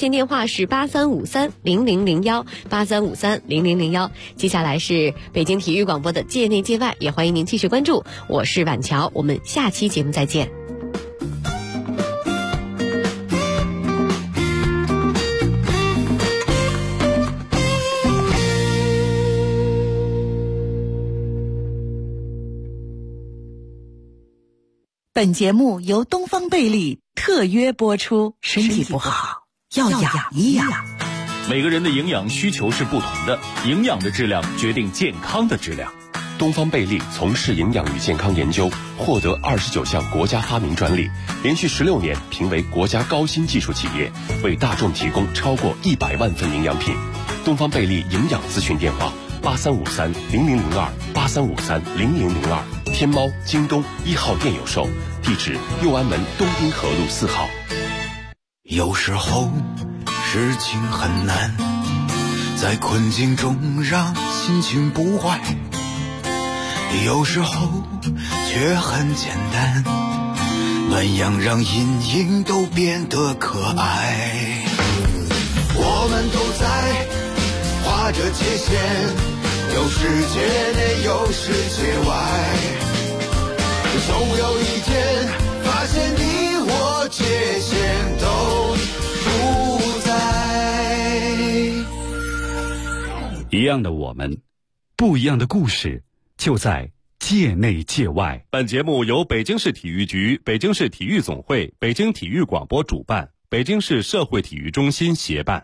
线电话是83530001，83530001。接下来是北京体育广播的界内界外，也欢迎您继续关注。我是婉乔，我们下期节目再见。 本节目由东方贝利特约播出。身体不好要养一养。 每个人的营养需求是不同的，营养的质量决定健康的质量。 东方贝利从事营养与健康研究，获得29项国家发明专利，连续16年评为国家高新技术企业，为大众提供超过100万份营养品。东方贝利营养咨询电话83530002，83530002，天猫、京东1号店有售，地址右安门东滨河路4号。 有时候事情很难，在困境中让心情不坏，有时候却很简单，暖阳让阴影都变得可爱。我们都在画着界限，有世界内有世界外，总有一天发现你我界限都不在。 一样的我们，不一样的故事，就在界内界外。本节目由北京市体育局、北京市体育总会、北京体育广播主办，北京市社会体育中心协办。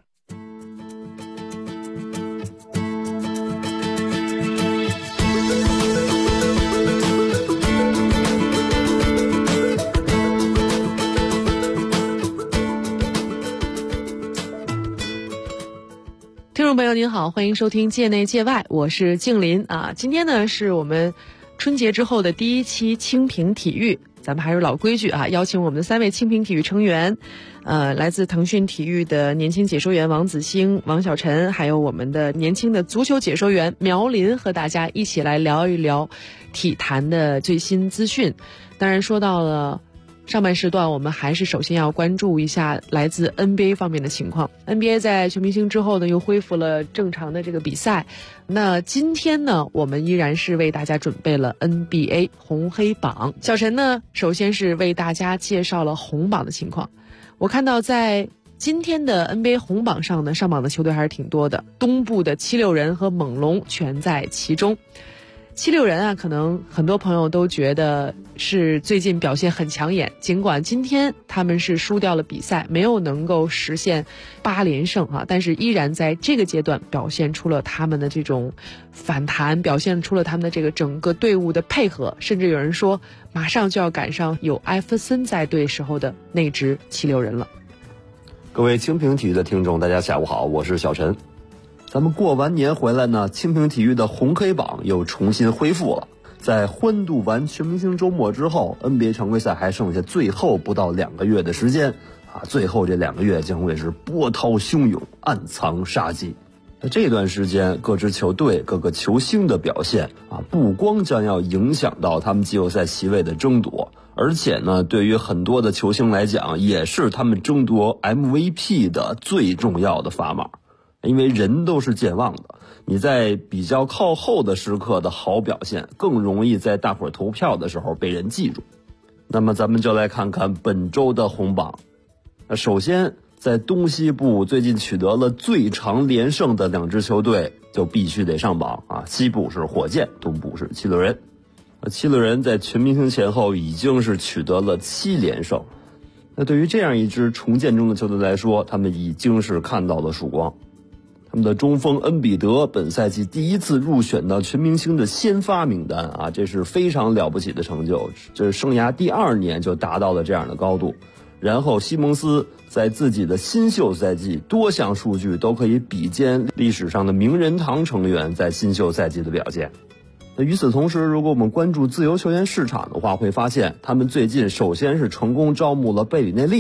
听众朋友您好，欢迎收听界内界外，我是静林啊。今天呢是我们春节之后的第一期清评体育，咱们还是老规矩啊，邀请我们的3位清评体育成员，来自腾讯体育的年轻解说员王子星、王小晨，还有我们的年轻的足球解说员苗林，和大家一起来聊一聊体坛的最新资讯。当然说到了上半时段，我们还是首先要关注一下来自 NBA 方面的情况。NBA 在全明星之后呢，又恢复了正常的这个比赛。那今天呢，我们依然是为大家准备了 NBA 红黑榜。小陈呢，首先是为大家介绍了红榜的情况。我看到在今天的 NBA 红榜上呢，上榜的球队还是挺多的，东部的76人和猛龙全在其中。76人啊，可能很多朋友都觉得是最近表现很抢眼，尽管今天他们是输掉了比赛，没有能够实现8连胜啊，但是依然在这个阶段表现出了他们的这种反弹，表现出了他们的这个整个队伍的配合，甚至有人说马上就要赶上有艾弗森在队时候的那支76人了。 各位清评体育的听众，大家下午好，我是小陈。咱们过完年回来呢，清评体育的红黑榜又重新恢复了。在欢度完全明星周末之后， NBA 常规赛还剩下最后不到2个月的时间啊，最后这2个月将会是波涛汹涌，暗藏杀机。那这段时间各支球队各个球星的表现啊，不光将要影响到他们季后赛席位的争夺，而且呢，对于很多的球星来讲，也是他们争夺 MVP 的最重要的砝码。因为人都是健忘的，你在比较靠后的时刻的好表现，更容易在大伙儿投票的时候被人记住。那么咱们就来看看本周的红榜。那首先在东西部最近取得了最长连胜的2支球队就必须得上榜啊，西部是火箭，东部是76人。76人在全明星前后已经是取得了7连胜。那对于这样一支重建中的球队来说，他们已经是看到了曙光。他们的中锋恩比德本赛季第一次入选到全明星的先发名单啊，这是非常了不起的成就，这是生涯第2年就达到了这样的高度。然后西蒙斯在自己的新秀赛季多项数据都可以比肩历史上的名人堂成员在新秀赛季的表现。那与此同时，如果我们关注自由球员市场的话，会发现他们最近首先是成功招募了贝里内利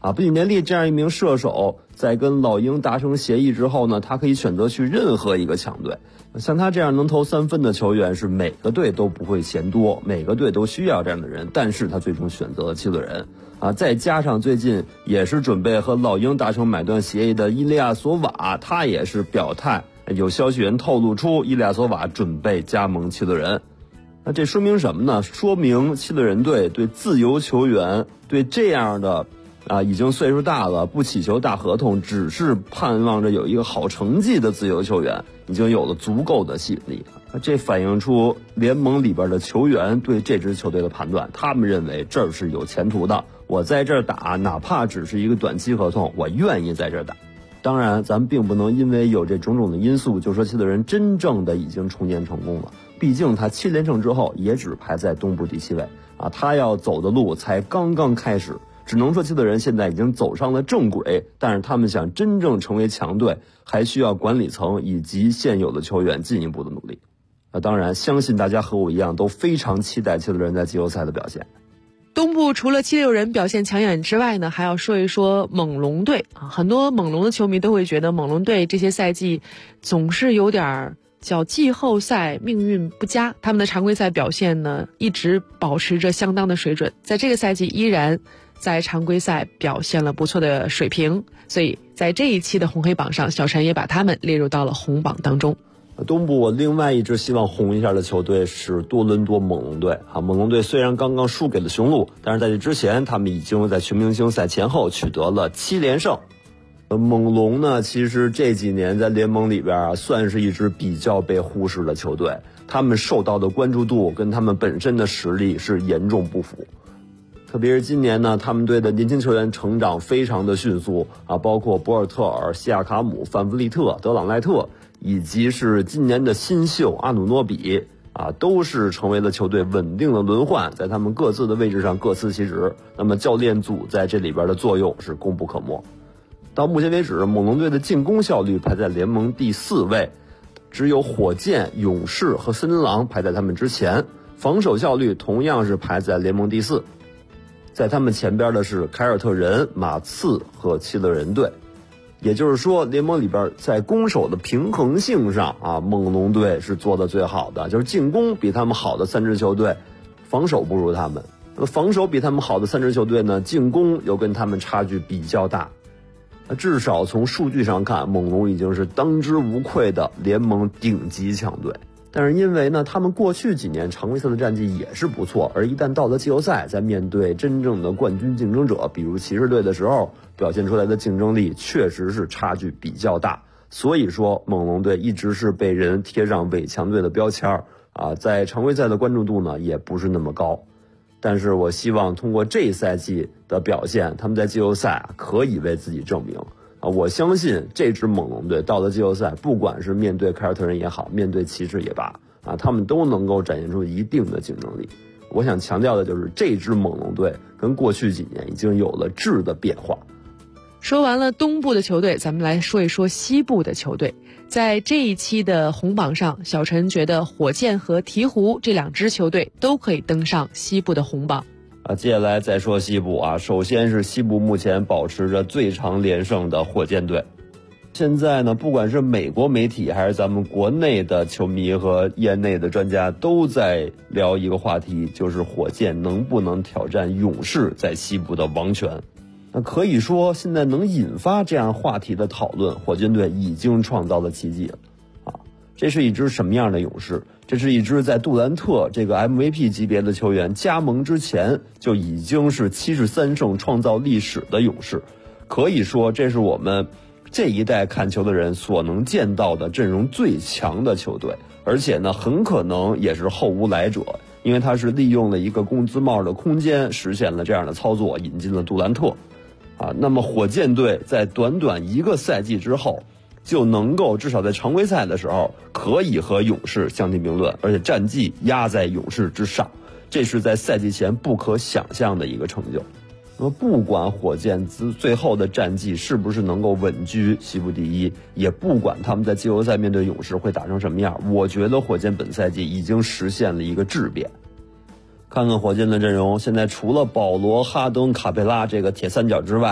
布里尼利这样一名射手，在跟老鹰达成协议之后呢，他可以选择去任何一个强队。像他这样能投3分的球员，是每个队都不会嫌多，每个队都需要这样的人，但是他最终选择了七六人。再加上最近也是准备和老鹰达成买断协议的伊利亚索瓦，他也是表态，有消息源透露出伊利亚索瓦准备加盟七六人。那这说明什么呢？说明七六人队对自由球员，对这样的已经岁数大了，不祈求大合同，只是盼望着有一个好成绩的自由球员，已经有了足够的吸引力。这反映出联盟里边的球员对这支球队的判断，他们认为这儿是有前途的，我在这儿打，哪怕只是一个短期合同，我愿意在这儿打。当然咱们并不能因为有这种种的因素就说七六人真正的已经重建成功了，毕竟他7连胜之后也只排在东部第7位他要走的路才刚刚开始，只能说七六人现在已经走上了正轨，但是他们想真正成为强队，还需要管理层以及现有的球员进一步的努力。当然相信大家和我一样都非常期待七六人在季后赛的表现。 东部除了76人表现抢眼之外呢，还要说一说猛龙队很多猛龙的球迷都会觉得猛龙队这些赛季总是有点叫季后赛命运不佳，他们的常规赛表现呢一直保持着相当的水准，在这个赛季依然在常规赛表现了不错的水平，所以在这一期的红黑榜上，小陈也把他们列入到了红榜当中。 东部我另外一支希望红一下的球队是多伦多猛龙队猛龙队虽然刚刚输给了雄鹿，但是在这之前他们已经在全明星赛前后取得了7连胜。猛龙呢，其实这几年在联盟里边算是一支比较被忽视的球队，他们受到的关注度跟他们本身的实力是严重不符。特别是今年呢，他们队的年轻球员成长非常的迅速包括博尔特尔、西亚卡姆、范弗利特、德朗赖特，以及是今年的新秀阿努诺比都是成为了球队稳定的轮换，在他们各自的位置上各司其职。那么教练组在这里边的作用是功不可没。到目前为止，猛龙队的进攻效率排在联盟第4位，只有火箭、勇士和森林狼排在他们之前，防守效率同样是排在联盟第4。在他们前边的是凯尔特人、马刺和七六人队。也就是说，联盟里边在攻守的平衡性上猛龙队是做的最好的，就是进攻比他们好的3支球队，防守不如他们。防守比他们好的3支球队呢，进攻又跟他们差距比较大。至少从数据上看，猛龙已经是当之无愧的联盟顶级强队。但是因为呢，他们过去几年常规赛的战绩也是不错，而一旦到了季后赛，在面对真正的冠军竞争者，比如骑士队的时候，表现出来的竞争力确实是差距比较大。所以说，猛龙队一直是被人贴上伪强队的标签在常规赛的关注度呢也不是那么高。但是我希望通过这一赛季的表现，他们在季后赛可以为自己证明。我相信这支猛龙队到了季后赛，不管是面对凯尔特人也好，面对骑士也罢他们都能够展现出一定的竞争力。我想强调的就是这支猛龙队跟过去几年已经有了质的变化。 说完了东部的球队，咱们来说一说西部的球队。在这一期的红榜上，小陈觉得火箭和鹈鹕这2支球队都可以登上西部的红榜。 接下来再说西部首先是西部目前保持着最长连胜的火箭队。现在呢，不管是美国媒体还是咱们国内的球迷和业内的专家都在聊一个话题，就是火箭能不能挑战勇士在西部的王权。那可以说现在能引发这样话题的讨论，火箭队已经创造了奇迹了这是一支什么样的勇士？这是一支在杜兰特这个 MVP 级别的球员加盟之前就已经是73胜创造历史的勇士。可以说这是我们这一代看球的人所能见到的阵容最强的球队，而且呢很可能也是后无来者，因为他是利用了一个工资帽的空间实现了这样的操作，引进了杜兰特那么火箭队在短短1个赛季之后就能够至少在常规赛的时候可以和勇士相提并论，而且战绩压在勇士之上，这是在赛季前不可想象的一个成就。那么不管火箭最后的战绩是不是能够稳居西部第1，也不管他们在季后赛面对勇士会打成什么样，我觉得火箭本赛季已经实现了一个质变。看看火箭的阵容，现在除了保罗、哈登、卡佩拉这个铁三角之外，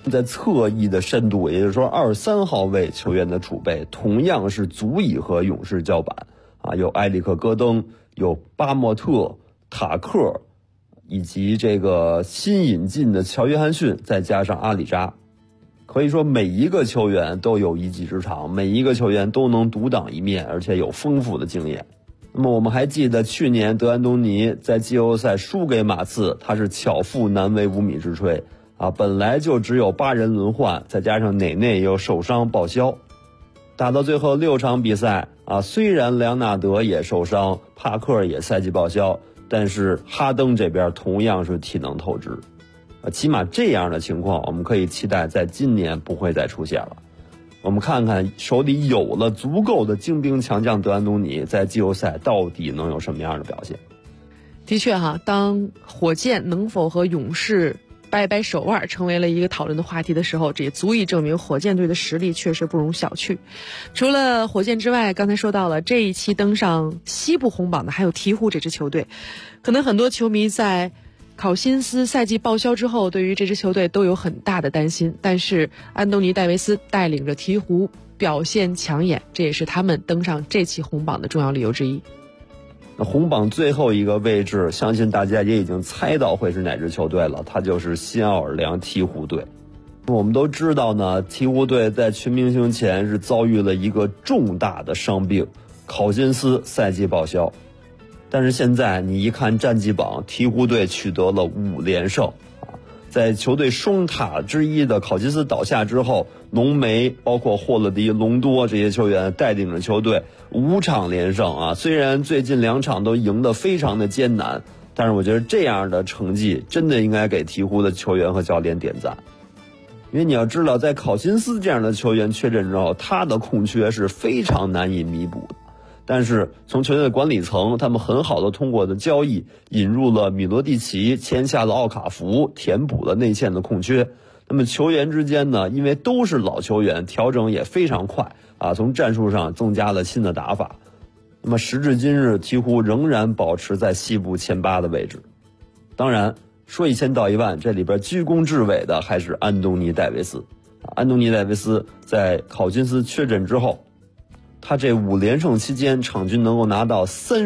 在侧翼的深度，也就是说23号位球员的储备，同样是足以和勇士叫板啊，有埃里克·戈登，有巴莫特、塔克，以及这个新引进的乔·约翰逊，再加上阿里扎。可以说每一个球员都有一技之长，每一个球员都能独当一面，而且有丰富的经验。那么我们还记得去年德安东尼在季后赛输给马刺，他是巧妇难为无米之炊啊，本来就只有8人轮换，再加上内内又受伤报销，打到最后6场比赛啊，虽然梁纳德也受伤，帕克也赛季报销，但是哈登这边同样是体能透支。起码这样的情况我们可以期待在今年不会再出现了。我们看看手里有了足够的精兵强将德安东尼在季后赛到底能有什么样的表现。 的确哈，当火箭能否和勇士掰掰手腕成为了一个讨论的话题的时候，这也足以证明火箭队的实力确实不容小觑。除了火箭之外，刚才说到了这一期登上西部红榜的还有鹈鹕这支球队。可能很多球迷在考辛斯赛季报销之后，对于这支球队都有很大的担心，但是安东尼戴维斯带领着鹈鹕表现抢眼，这也是他们登上这期红榜的重要理由之一。 那红榜最后一个位置，相信大家也已经猜到会是哪支球队了，它就是新奥尔良鹈鹕队。我们都知道呢，鹈鹕队在全明星前是遭遇了一个重大的伤病，考辛斯赛季报销。但是现在你一看战绩榜，鹈鹕队取得了5连胜啊！在球队双塔之一的考辛斯倒下之后，浓眉包括霍勒迪、隆多这些球员带领着球队5场连胜啊！虽然最近2场都赢得非常的艰难，但是我觉得这样的成绩真的应该给鹈鹕的球员和教练点赞。因为你要知道，在考辛斯这样的球员确诊之后，他的空缺是非常难以弥补的。但是从球队的管理层，他们很好的通过的交易引入了米罗蒂奇，签下了奥卡福，填补了内线的空缺。那么球员之间呢，因为都是老球员，调整也非常快啊，从战术上增加了新的打法。那么时至今日，鹈鹕仍然保持在西部前8的位置。当然说1000道1万，这里边居功至伟的还是安东尼戴维斯。安东尼戴维斯在考辛斯确诊之后，他这5连胜期间，场均能够拿到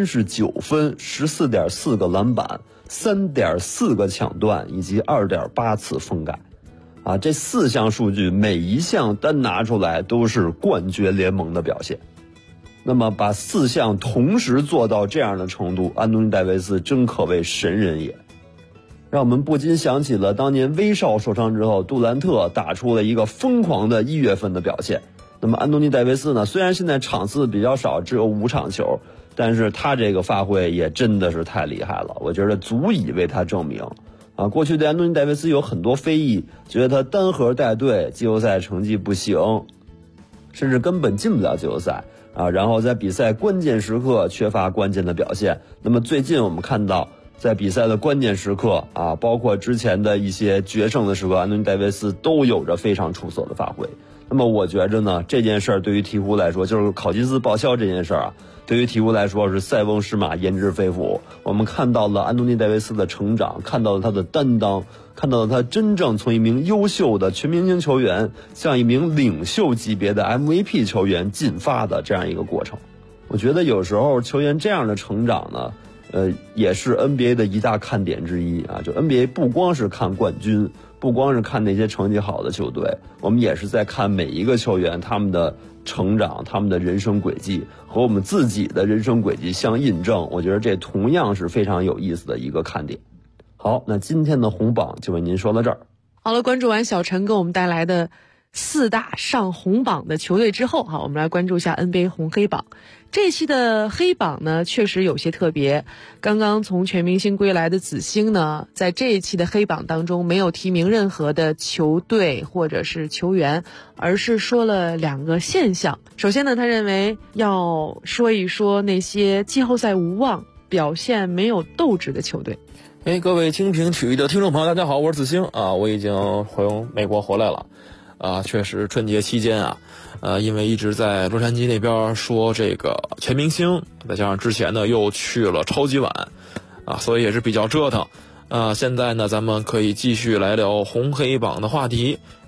39分、14.4个篮板、3.4个抢断以及2.8次封盖，啊，这4项数据每一项单拿出来都是冠绝联盟的表现。那么把4项同时做到这样的程度，安东尼戴维斯真可谓神人也。让我们不禁想起了当年威少受伤之后，杜兰特打出了一个疯狂的1月份的表现。那么安东尼戴维斯呢，虽然现在场次比较少，只有5场球，但是他这个发挥也真的是太厉害了，我觉得足以为他证明啊。过去对安东尼戴维斯有很多非议，觉得他单核带队，季后赛成绩不行，甚至根本进不了季后赛啊，然后在比赛关键时刻缺乏关键的表现。那么最近我们看到在比赛的关键时刻啊，包括之前的一些决胜的时刻，安东尼戴维斯都有着非常出色的发挥。那么我觉着呢，这件事儿对于鹈鹕来说，就是考辛斯报销这件事儿啊，对于鹈鹕来说是塞翁失马焉知非福。我们看到了安东尼戴维斯的成长，看到了他的担当，看到了他真正从一名优秀的全明星球员向一名领袖级别的 MVP 球员进发的这样一个过程。我觉得有时候球员这样的成长呢，也是 NBA 的一大看点之一啊！就 NBA 不光是看冠军，不光是看那些成绩好的球队，我们也是在看每一个球员他们的成长，他们的人生轨迹和我们自己的人生轨迹相印证。我觉得这同样是非常有意思的一个看点。好，那今天的红榜就为您说到这儿。 好了，关注完小陈给我们带来的4大上红榜的球队之后，我们来关注一下 NBA 红黑榜。这期的黑榜呢，确实有些特别。刚刚从全明星归来的子星呢，在这一期的黑榜当中没有提名任何的球队或者是球员，而是说了2个现象。首先呢，他认为要说一说那些季后赛无望、表现没有斗志的球队。 各位蜻蜓体育的听众朋友，大家好，我是子星啊，我已经从美国回来了。确实春节期间因为一直在洛杉矶那边说这个全明星，再加上之前呢又去了超级碗所以也是比较折腾。现在呢咱们可以继续来聊红黑榜的话题。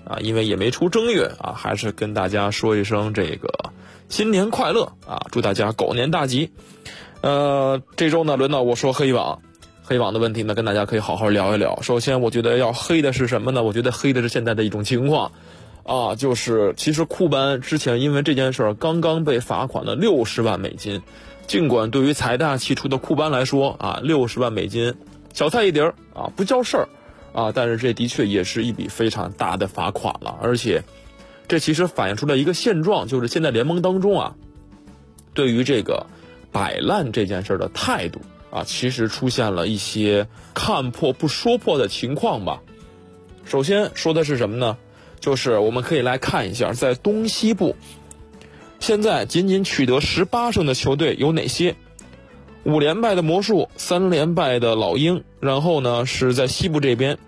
啊，因为也没出正月啊，还是跟大家说一声这个新年快乐啊，祝大家狗年大吉。这周呢轮到我说黑网的问题呢，跟大家可以好好聊一聊。首先我觉得要黑的是什么呢？我觉得黑的是现在的一种情况啊，就是其实库班之前因为这件事儿刚刚被罚款了60万美金，尽管对于财大气粗的库班来说啊，60万美金小菜一碟啊，不叫事儿啊，但是这的确也是一笔非常大的罚款了。而且这其实反映出了一个现状，就是现在联盟当中啊，对于这个摆烂这件事的态度啊，其实出现了一些看破不说破的情况吧。首先说的是什么呢？就是我们可以来看一下，在东西部现在仅仅取得18胜的球队有哪些？5连败的魔术，3连败的老鹰，然后呢是在西部这边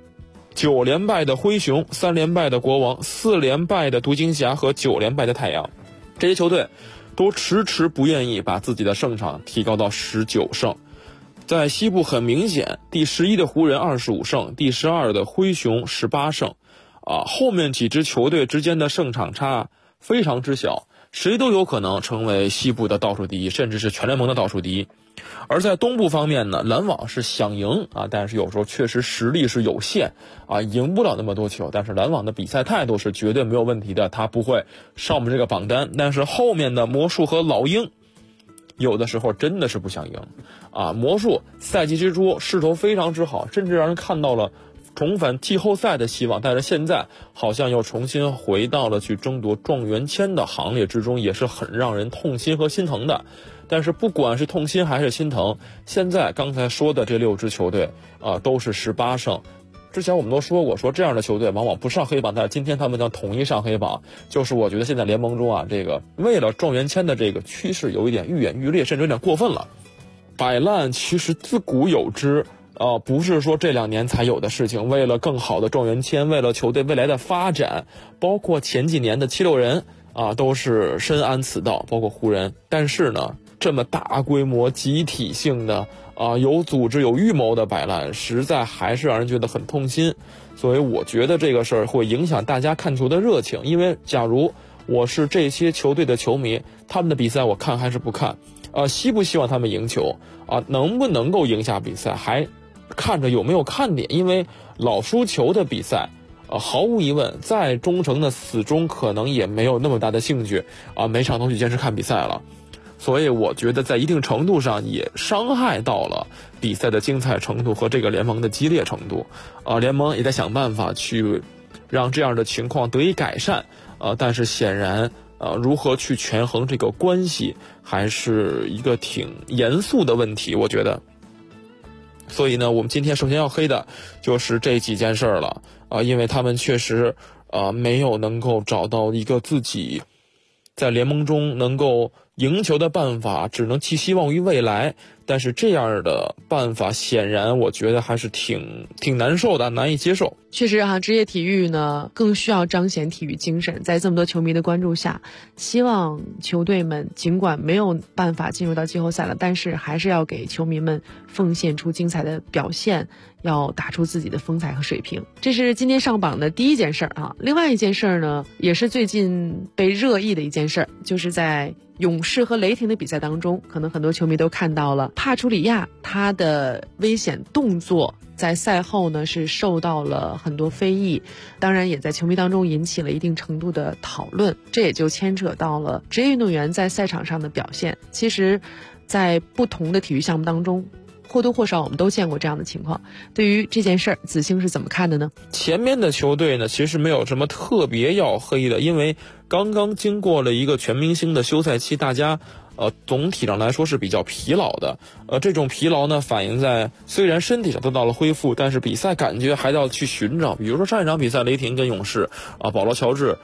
9连败的灰熊，3连败的国王，4连败的独行侠和9连败的太阳。这些球队都迟迟不愿意把自己的胜场提高到19胜。在西部很明显，第11的湖人25胜，第12的灰熊18胜啊，后面几支球队之间的胜场差非常之小，谁都有可能成为西部的倒数第一，甚至是全联盟的倒数第一。而在东部方面呢，篮网是想赢啊，但是有时候确实实力是有限啊，赢不了那么多球。但是篮网的比赛态度是绝对没有问题的，他不会上我们这个榜单。但是后面的魔术和老鹰有的时候真的是不想赢啊。魔术赛季之初势头非常之好，甚至让人看到了重返季后赛的希望，但是现在好像又重新回到了去争夺状元签的行列之中，也是很让人痛心和心疼的。但是不管是痛心还是心疼，现在刚才说的这6支球队啊，都是18胜。之前我们都说过，说这样的球队往往不上黑榜，但是今天他们将统一上黑榜。就是我觉得现在联盟中啊，这个为了状元签的这个趋势有一点愈演愈烈，甚至有点过分了。摆烂其实自古有之不是说这2年才有的事情。为了更好的状元签，为了球队未来的发展，包括前几年的76人啊，都是深谙此道，包括湖人。但是呢，这么大规模集体性的有组织有预谋的摆烂，实在还是让人觉得很痛心。所以我觉得这个事儿会影响大家看球的热情，因为假如我是这些球队的球迷，他们的比赛我看还是不看希不希望他们赢球能不能够赢下比赛，还看着有没有看点。因为老输球的比赛毫无疑问再忠诚的死忠可能也没有那么大的兴趣每场都去坚持看比赛了。所以我觉得在一定程度上也伤害到了比赛的精彩程度和这个联盟的激烈程度联盟也在想办法去让这样的情况得以改善但是显然如何去权衡这个关系还是一个挺严肃的问题，我觉得。所以呢，我们今天首先要黑的就是这几件事了因为他们确实没有能够找到一个自己在联盟中能够赢球的办法，只能寄希望于未来。但是这样的办法显然我觉得还是挺难受的，难以接受。 确实职业体育呢更需要彰显体育精神。在这么多球迷的关注下，希望球队们尽管没有办法进入到季后赛了，但是还是要给球迷们奉献出精彩的表现，要打出自己的风采和水平。这是今天上榜的第一件事另外一件事呢，也是最近被热议的一件事，就是在勇士和雷霆的比赛当中，可能很多球迷都看到了帕楚里亚他的危险动作在赛后呢是受到了很多非议，当然也在球迷当中引起了一定程度的讨论。这也就牵扯到了职业运动员在赛场上的表现。其实在不同的体育项目当中，或多或少我们都见过这样的情况。对于这件事儿，子星是怎么看的呢？ 前面的球队呢，其实没有什么特别要黑的，因为刚刚经过了一个全明星的休赛期，大家总体上来说是比较疲劳的。这种疲劳呢，反映在虽然身体上得到了恢复，但是比赛感觉还要去寻找。比如说上一场比赛，雷霆跟勇士保罗乔治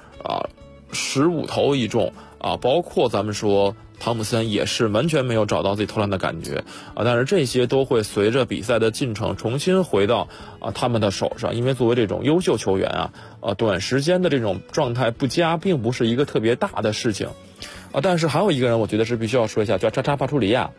15投一中包括咱们说汤姆森也是完全没有找到自己投篮的感觉但是这些都会随着比赛的进程重新回到他们的手上。因为作为这种优秀球员短时间的这种状态不佳并不是一个特别大的事情但是还有一个人我觉得是必须要说一下，叫扎扎帕楚里亚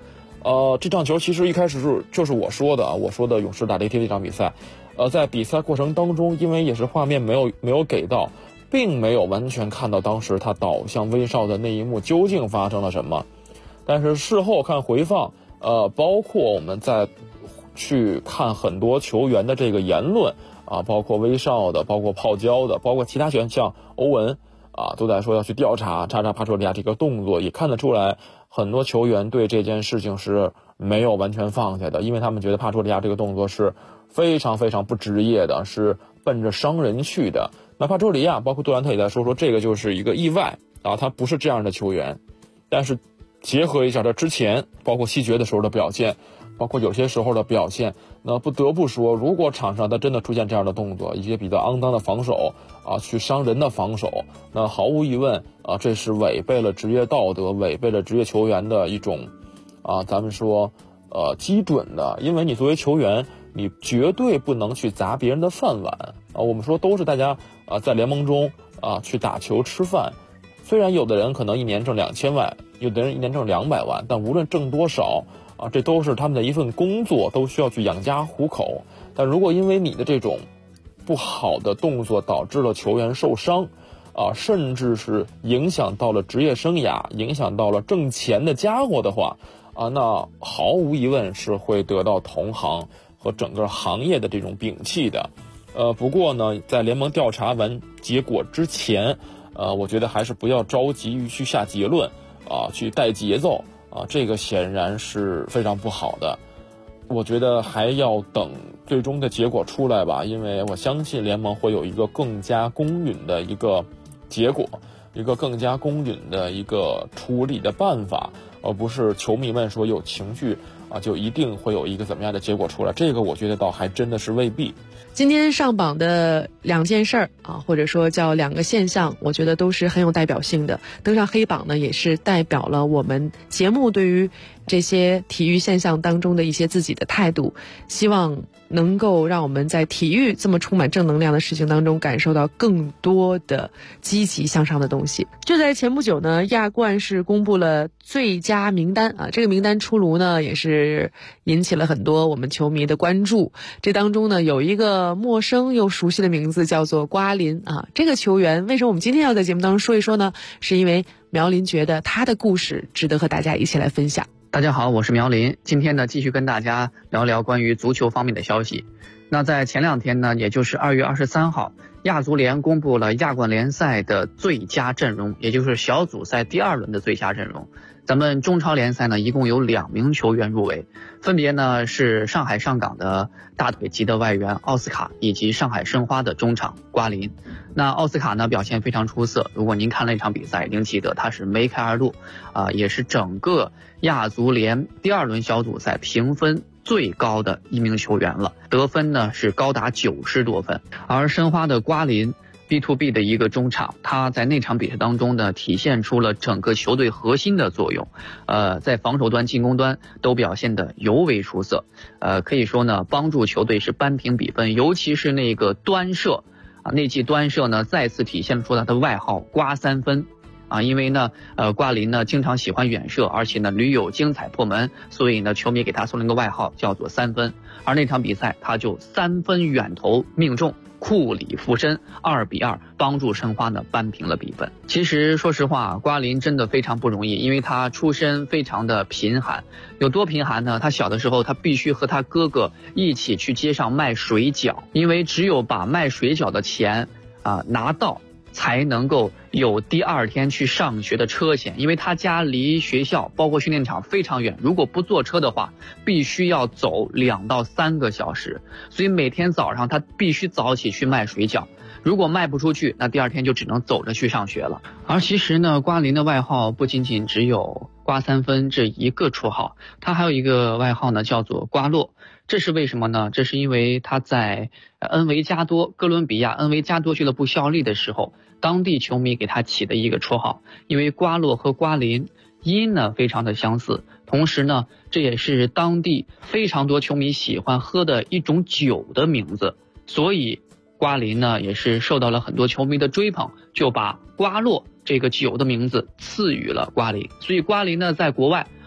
这场球其实一开始就是我说的勇士打雷霆这场比赛，在比赛过程当中，因为也是画面没有给到，并没有完全看到当时他倒向威少的那一幕究竟发生了什么。但是事后看回放，包括我们在去看很多球员的这个言论啊，包括威少的，包括泡椒的，包括其他球员像欧文啊，都在说要去调查查帕楚利亚这个动作，也看得出来很多球员对这件事情是没有完全放下的，因为他们觉得帕楚利亚这个动作是非常非常不职业的，是奔着伤人去的。那帕楚利亚包括杜兰特也在说这个就是一个意外啊，他不是这样的球员。但是结合一下他之前包括西决的时候的表现，包括有些时候的表现，那不得不说，如果场上他真的出现这样的动作，一些比较肮脏的防守啊，去伤人的防守，那毫无疑问啊，这是违背了职业道德，违背了职业球员的一种咱们说基准的。因为你作为球员，你绝对不能去砸别人的饭碗啊。我们说都是大家在联盟中去打球吃饭，虽然有的人可能一年挣2000万，有的人一年挣200万，但无论挣多少这都是他们的一份工作，都需要去养家糊口。但如果因为你的这种不好的动作导致了球员受伤甚至是影响到了职业生涯，影响到了挣钱的家伙的话那毫无疑问是会得到同行和整个行业的这种摒弃的。不过呢，在联盟调查完结果之前我觉得还是不要着急于去下结论去带节奏这个显然是非常不好的。我觉得还要等最终的结果出来吧，因为我相信联盟会有一个更加公允的一个结果，一个更加公允的一个处理的办法，而不是球迷们说有情绪就一定会有一个怎么样的结果出来。这个我觉得倒还真的是未必。 今天上榜的2件事儿或者说叫2个现象，我觉得都是很有代表性的。登上黑榜呢，也是代表了我们节目对于这些体育现象当中的一些自己的态度，希望能够让我们在体育这么充满正能量的事情当中感受到更多的积极向上的东西。就在前不久呢，亚冠是公布了最佳名单这个名单出炉呢，也是引起了很多我们球迷的关注。这当中呢，有一个陌生又熟悉的名字，叫做瓜林这个球员为什么我们今天要在节目当中说一说呢？是因为苗林觉得他的故事值得和大家一起来分享。 大家好，我是苗林，今天呢继续跟大家聊聊关于足球方面的消息。那在前2天呢，也就是2月23号，亚足联公布了亚冠联赛的最佳阵容，也就是小组赛第2轮的最佳阵容。咱们中超联赛呢，一共有2名球员入围，分别呢是上海上港的大腿级的外援奥斯卡，以及上海申花的中场瓜林。那奥斯卡呢表现非常出色，如果您看了那场比赛，一定记得他是梅开二度也是整个亚足联第2轮小组赛评分最高的一名球员了，得分呢是高达90多分。而申花的瓜林B2B 的一个中场，他在那场比赛当中呢，体现出了整个球队核心的作用，在防守端、进攻端都表现得尤为出色，可以说呢，帮助球队是扳平比分，尤其是那个端射那记端射呢，再次体现出他的外号瓜3分。因为呢，瓜林呢经常喜欢远射，而且呢屡有精彩破门，所以呢球迷给他送了一个外号叫做3分。而那场比赛他就3分远投命中，库里附身，2-2帮助申花呢扳平了比分。其实说实话，瓜林真的非常不容易，因为他出身非常的贫寒。有多贫寒呢？他小的时候他必须和他哥哥一起去街上卖水饺，因为只有把卖水饺的钱拿到，才能够有第2天去上学的车钱，因为他家离学校包括训练场非常远，如果不坐车的话必须要走2到3个小时，所以每天早上他必须早起去卖水饺，如果卖不出去，那第2天就只能走着去上学了。而其实呢，瓜林的外号不仅仅只有瓜3分这一个绰号，他还有一个外号呢叫做瓜洛。这是为什么呢？这是因为他在恩维加多哥伦比亚恩维加多俱乐部效力的时候，当地球迷给他起的一个绰号。因为瓜洛和瓜林音呢非常的相似，同时呢这也是当地非常多球迷喜欢喝的一种酒的名字，所以瓜林呢也是受到了很多球迷的追捧，就把瓜洛这个酒的名字赐予了瓜林。所以瓜林呢在国外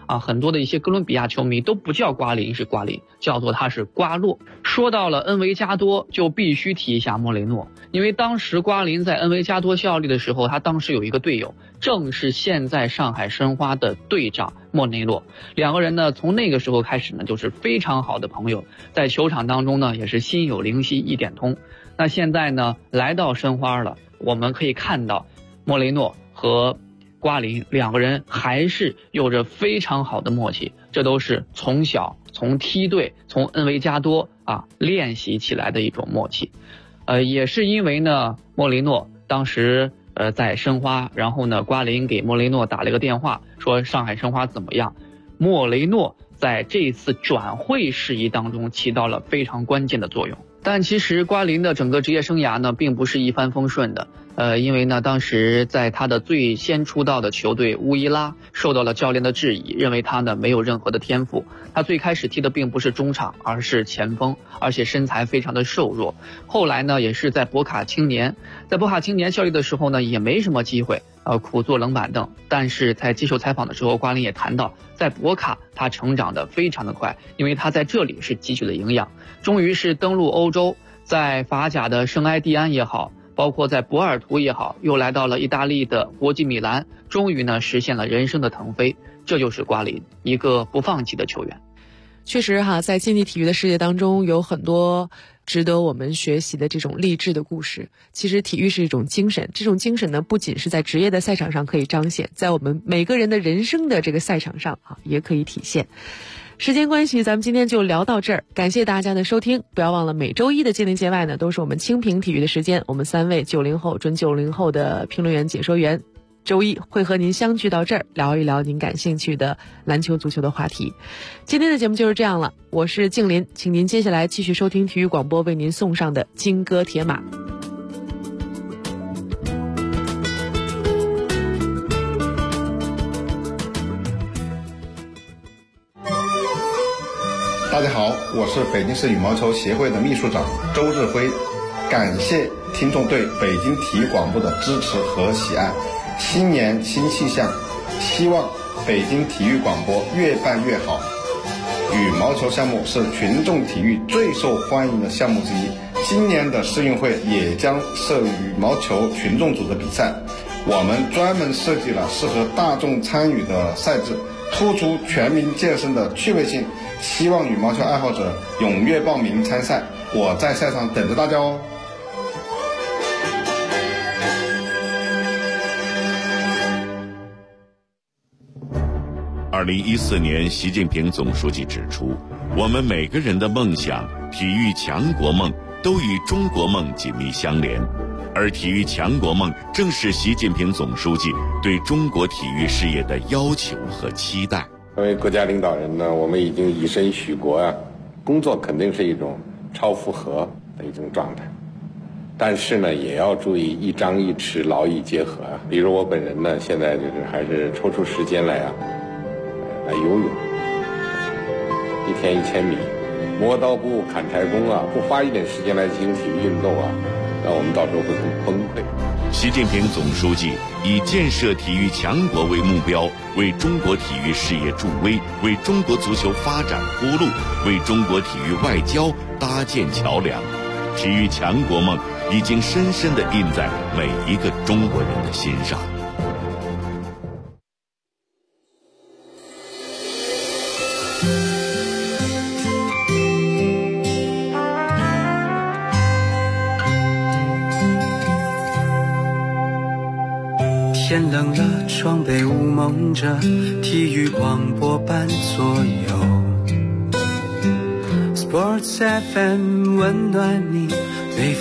很多的一些哥伦比亚球迷都不叫瓜林是瓜林，叫做他是瓜洛。说到了恩维加多，就必须提一下莫雷诺，因为当时瓜林在恩维加多效力的时候，他当时有一个队友，正是现在上海申花的队长莫雷诺。两个人呢，从那个时候开始呢，就是非常好的朋友，在球场当中呢，也是心有灵犀一点通。那现在呢，来到申花了，我们可以看到莫雷诺和瓜林两个人还是有着非常好的默契，这都是从小从梯队从恩维加多练习起来的一种默契。也是因为呢，莫雷诺当时在申花，然后呢，瓜林给莫雷诺打了一个电话，说上海申花怎么样。莫雷诺在这一次转会事宜当中起到了非常关键的作用。但其实瓜林的整个职业生涯呢，并不是一帆风顺的。因为呢，当时在他的最先出道的球队乌伊拉受到了教练的质疑，认为他呢没有任何的天赋。他最开始踢的并不是中场，而是前锋，而且身材非常的瘦弱。后来呢，也是在博卡青年效力的时候呢，也没什么机会，苦坐冷板凳。但是在接受采访的时候，瓜林也谈到，在博卡他成长的非常的快，因为他在这里是汲取了营养，终于是登陆欧洲，在法甲的圣埃蒂安也好，包括在博尔图也好，又来到了意大利的国际米兰，终于呢实现了人生的腾飞。这就是瓜林，一个不放弃的球员。 确实在竞技体育的世界当中，有很多值得我们学习的这种励志的故事。其实体育是一种精神，这种精神呢，不仅是在职业的赛场上可以彰显，在我们每个人的人生的这个赛场上也可以体现。时间关系，咱们今天就聊到这儿，感谢大家的收听。不要忘了每周一的界内界外呢，都是我们清评体育的时间，我们3位90后准90后的评论员解说员，周一会和您相聚到这儿，聊一聊您感兴趣的篮球足球的话题。今天的节目就是这样了，我是静林，请您接下来继续收听体育广播为您送上的金戈铁马。 大家好，我是北京市羽毛球协会的秘书长周日辉，感谢听众对北京体育广播的支持和喜爱。新年新气象，希望北京体育广播越办越好。羽毛球项目是群众体育最受欢迎的项目之一，今年的世运会也将设羽毛球群众组的比赛，我们专门设计了适合大众参与的赛制，突出全民健身的趣味性，希望羽毛球爱好者踊跃报名参赛，我在赛场等着大家哦。 2014年，习近平总书记指出，我们每个人的梦想、体育强国梦都与中国梦紧密相连，而体育强国梦正是习近平总书记对中国体育事业的要求和期待。 作为国家领导人呢，我们已经以身许国工作肯定是一种超负荷的一种状态，但是呢，也要注意一张一弛，劳逸结合比如我本人呢，现在就是还是抽出时间来游泳，1天1000米，磨刀不误砍柴工不花一点时间来进行体育运动那我们到时候会很崩溃。 习近平总书记以建设体育强国为目标，为中国体育事业助威，为中国足球发展铺路，为中国体育外交搭建桥梁。体育强国梦已经深深地印在每一个中国人的心上。 天冷了，窗被雾蒙着，体育广播伴左右。Sports FM 温暖你，